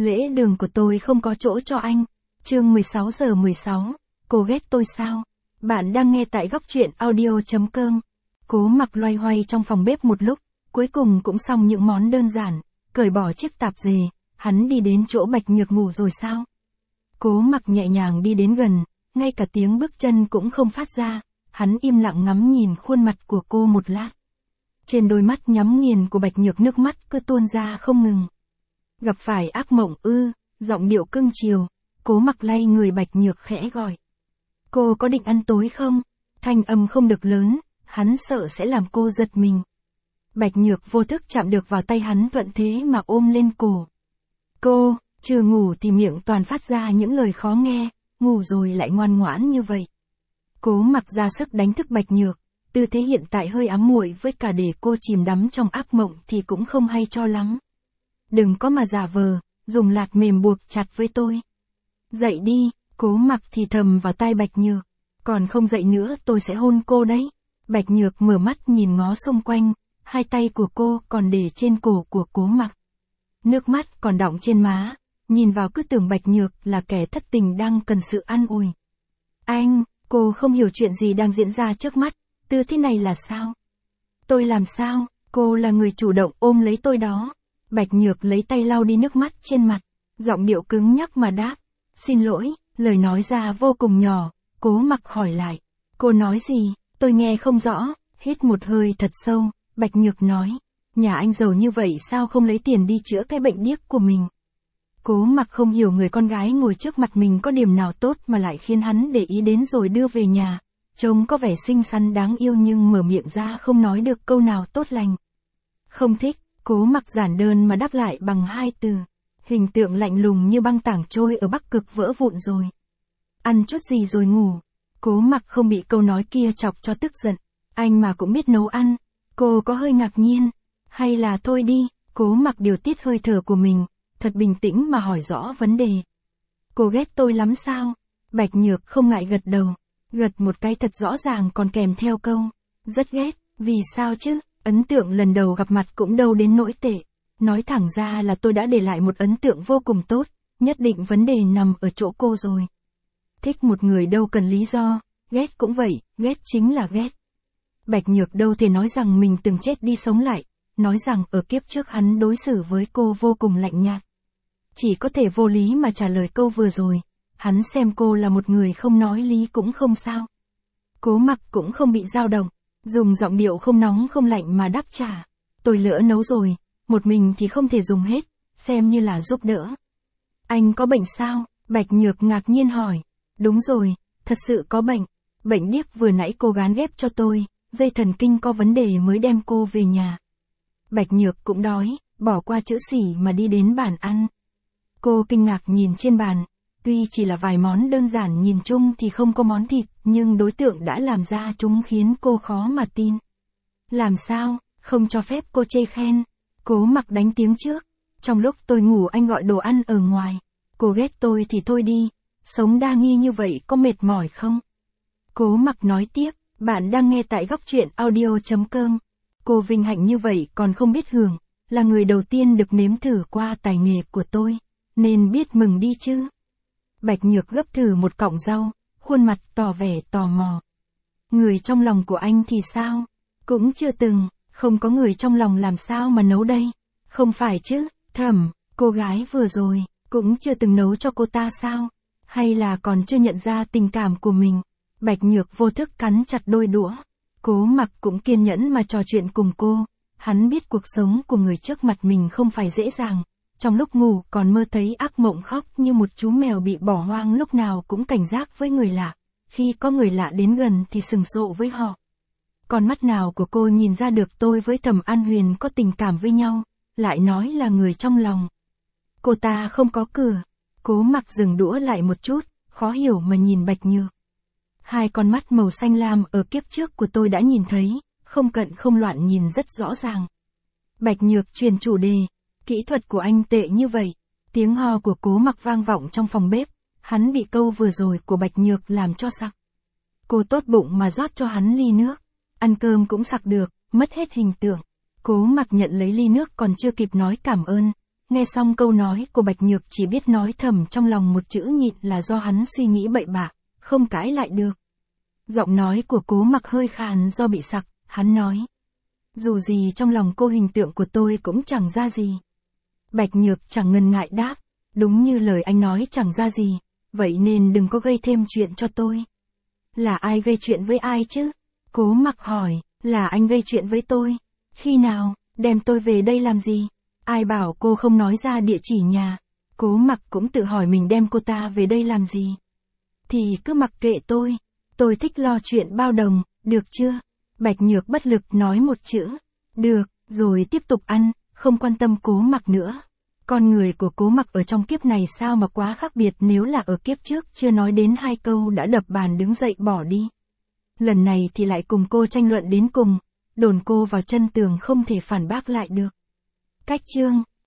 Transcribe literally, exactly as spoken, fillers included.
Lễ đường của tôi không có chỗ cho anh. Chương mười sáu giờ mười sáu, cô ghét tôi sao? Bạn đang nghe tại góc truyện audio.com. Cố Mặc loay hoay trong phòng bếp một lúc, cuối cùng cũng xong những món đơn giản, cởi bỏ chiếc tạp dề, hắn đi đến chỗ Bạch Nhược ngủ rồi sao? Cố Mặc nhẹ nhàng đi đến gần, ngay cả tiếng bước chân cũng không phát ra, hắn im lặng ngắm nhìn khuôn mặt của cô một lát. Trên đôi mắt nhắm nghiền của Bạch Nhược nước mắt cứ tuôn ra không ngừng. Gặp phải ác mộng ư? Giọng điệu cưng chiều, Cố Mặc lay người Bạch Nhược khẽ gọi. Cô có định ăn tối không? Thanh âm không được lớn, hắn sợ sẽ làm cô giật mình. Bạch Nhược vô thức chạm được vào tay hắn thuận thế mà ôm lên cổ. Cô, chưa ngủ thì miệng toàn phát ra những lời khó nghe, ngủ rồi lại ngoan ngoãn như vậy. Cố Mặc ra sức đánh thức Bạch Nhược, tư thế hiện tại hơi ám muội với cả để cô chìm đắm trong ác mộng thì cũng không hay cho lắm. Đừng có mà giả vờ, dùng lạt mềm buộc chặt với tôi. Dậy đi, Cố Mặc thì thầm vào tai Bạch Nhược. Còn không dậy nữa tôi sẽ hôn cô đấy. Bạch Nhược mở mắt nhìn ngó xung quanh, hai tay của cô còn để trên cổ của Cố Mặc. Nước mắt còn đọng trên má, nhìn vào cứ tưởng Bạch Nhược là kẻ thất tình đang cần sự an ủi. Anh, cô không hiểu chuyện gì đang diễn ra trước mắt, tư thế này là sao? Tôi làm sao? Cô là người chủ động ôm lấy tôi đó. Bạch Nhược lấy tay lau đi nước mắt trên mặt, giọng điệu cứng nhắc mà đáp. Xin lỗi, lời nói ra vô cùng nhỏ. Cố Mặc hỏi lại. Cô nói gì? Tôi nghe không rõ. Hít một hơi thật sâu, Bạch Nhược nói. Nhà anh giàu như vậy sao không lấy tiền đi chữa cái bệnh điếc của mình? Cố Mặc không hiểu người con gái ngồi trước mặt mình có điểm nào tốt mà lại khiến hắn để ý đến rồi đưa về nhà. Trông có vẻ xinh xắn đáng yêu nhưng mở miệng ra không nói được câu nào tốt lành. Không thích. Cố Mặc giản đơn mà đáp lại bằng hai từ. Hình tượng lạnh lùng như băng tảng trôi ở Bắc Cực vỡ vụn rồi. Ăn chút gì rồi ngủ. Cố Mặc không bị câu nói kia chọc cho tức giận. Anh mà cũng biết nấu ăn. Cô có hơi ngạc nhiên. Hay là thôi đi. Cố Mặc điều tiết hơi thở của mình, thật bình tĩnh mà hỏi rõ vấn đề. Cô ghét tôi lắm sao? Bạch Nhược không ngại gật đầu. Gật một cái thật rõ ràng còn kèm theo câu. Rất ghét. Vì sao chứ? Ấn tượng lần đầu gặp mặt cũng đâu đến nỗi tệ. Nói thẳng ra là tôi đã để lại một ấn tượng vô cùng tốt, nhất định vấn đề nằm ở chỗ cô rồi. Thích một người đâu cần lý do, ghét cũng vậy, ghét chính là ghét. Bạch Nhược đâu thể nói rằng mình từng chết đi sống lại, nói rằng ở kiếp trước hắn đối xử với cô vô cùng lạnh nhạt. Chỉ có thể vô lý mà trả lời câu vừa rồi, hắn xem cô là một người không nói lý cũng không sao. Cố Mặc cũng không bị dao động. Dùng giọng điệu không nóng không lạnh mà đáp trả. Tôi lỡ nấu rồi, một mình thì không thể dùng hết, xem như là giúp đỡ. Anh có bệnh sao? Bạch Nhược ngạc nhiên hỏi. Đúng rồi, thật sự có bệnh. Bệnh điếc vừa nãy cô gán ghép cho tôi, dây thần kinh có vấn đề mới đem cô về nhà. Bạch Nhược cũng đói, bỏ qua chữ xỉ mà đi đến bàn ăn. Cô kinh ngạc nhìn trên bàn. Tuy chỉ là vài món đơn giản nhìn chung thì không có món thịt, nhưng đối tượng đã làm ra chúng khiến cô khó mà tin. Làm sao, không cho phép cô chê khen. Cố Mặc đánh tiếng trước. Trong lúc tôi ngủ anh gọi đồ ăn ở ngoài. Cô ghét tôi thì thôi đi. Sống đa nghi như vậy có mệt mỏi không? Cố Mặc nói tiếp. Bạn đang nghe tại góc truyện audio.com. Cô vinh hạnh như vậy còn không biết hưởng. Là người đầu tiên được nếm thử qua tài nghề của tôi. Nên biết mừng đi chứ. Bạch Nhược gấp thử một cọng rau, khuôn mặt tỏ vẻ tò mò. Người trong lòng của anh thì sao? Cũng chưa từng, không có người trong lòng làm sao mà nấu đây? Không phải chứ, Thẩm, cô gái vừa rồi, cũng chưa từng nấu cho cô ta sao? Hay là còn chưa nhận ra tình cảm của mình? Bạch Nhược vô thức cắn chặt đôi đũa. Cố Mặc cũng kiên nhẫn mà trò chuyện cùng cô. Hắn biết cuộc sống của người trước mặt mình không phải dễ dàng. Trong lúc ngủ còn mơ thấy ác mộng khóc như một chú mèo bị bỏ hoang, lúc nào cũng cảnh giác với người lạ. Khi có người lạ đến gần thì sừng sộ với họ. Con mắt nào của cô nhìn ra được tôi với Thẩm An Huyền có tình cảm với nhau, lại nói là người trong lòng. Cô ta không có cửa. Cố Mặc dừng đũa lại một chút, khó hiểu mà nhìn Bạch Nhược. Hai con mắt màu xanh lam ở kiếp trước của tôi đã nhìn thấy, không cận không loạn nhìn rất rõ ràng. Bạch Nhược truyền chủ đề. Kỹ thuật của anh tệ như vậy. Tiếng ho của Cố Mặc vang vọng trong phòng bếp. Hắn bị câu vừa rồi của Bạch Nhược làm cho sặc. Cô tốt bụng mà rót cho hắn ly nước. Ăn cơm cũng sặc được, mất hết hình tượng. Cố Mặc nhận lấy ly nước còn chưa kịp nói cảm ơn. Nghe xong câu nói của Bạch Nhược chỉ biết nói thầm trong lòng một chữ nhịn là do hắn suy nghĩ bậy bạ, không cãi lại được. Giọng nói của Cố Mặc hơi khàn do bị sặc, hắn nói. Dù gì trong lòng cô hình tượng của tôi cũng chẳng ra gì. Bạch Nhược chẳng ngần ngại đáp, đúng như lời anh nói chẳng ra gì, vậy nên đừng có gây thêm chuyện cho tôi. Là ai gây chuyện với ai chứ? Cố Mặc hỏi, là anh gây chuyện với tôi. Khi nào, đem tôi về đây làm gì? Ai bảo cô không nói ra địa chỉ nhà? Cố Mặc cũng tự hỏi mình đem cô ta về đây làm gì. Thì cứ mặc kệ tôi, tôi thích lo chuyện bao đồng, được chưa? Bạch Nhược bất lực nói một chữ, được, rồi tiếp tục ăn, không quan tâm Cố Mặc nữa. Con người của Cố Mặc ở trong kiếp này sao mà quá khác biệt, nếu là ở kiếp trước chưa nói đến hai câu đã đập bàn đứng dậy bỏ đi. Lần này thì lại cùng cô tranh luận đến cùng, đồn cô vào chân tường không thể phản bác lại được. Cách chương